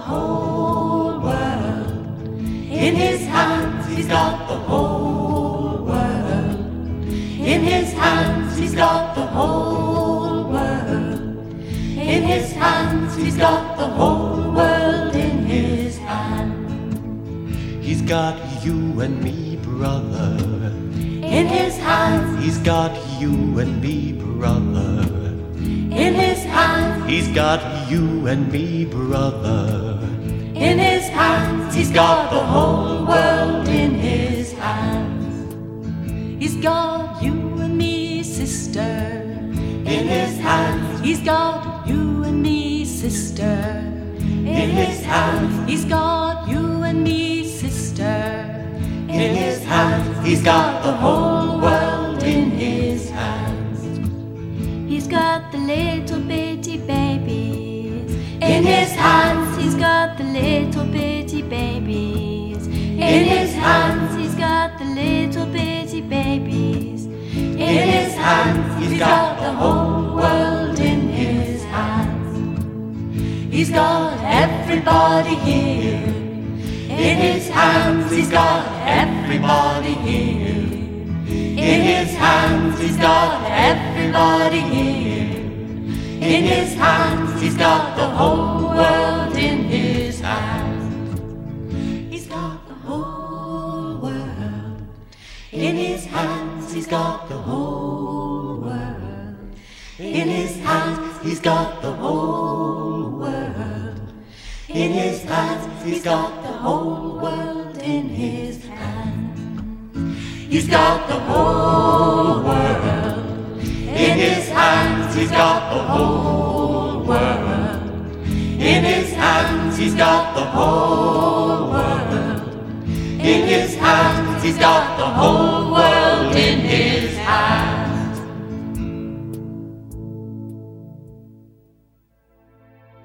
whole world. In his hands he's got the whole world. In his hands he's got the whole world. In his hands he's got the whole world in his hands. He's got you and me, brother. In his hands He's got you and me, brother. in his hands, He's got you and me, brother. in his hands, he's got the whole world in his hands. He's got you and me, sister. In his hands, He's got you and me, sister. in his hands, He's got you and me, sister. in his hands, He's got the whole world in his hands. He's got the little bitty babies. In his hands, He's got the little bitty babies. in his hands, He's got the little bitty babies. in his hands, he's got the whole world in his hands. He's got everybody here. In his hands, he's got everybody here. In his hands, he's got everybody here. In his hands, he's got the whole world in his hands. He's got the whole world. In his hands, he's got the whole world. In his hands, he's got the whole world. In his hands, he's got the whole world in his hands. He's got the whole world. In his hands, he's got the whole world. In his hands, he's got the whole world. In his hands, he's got the whole world in his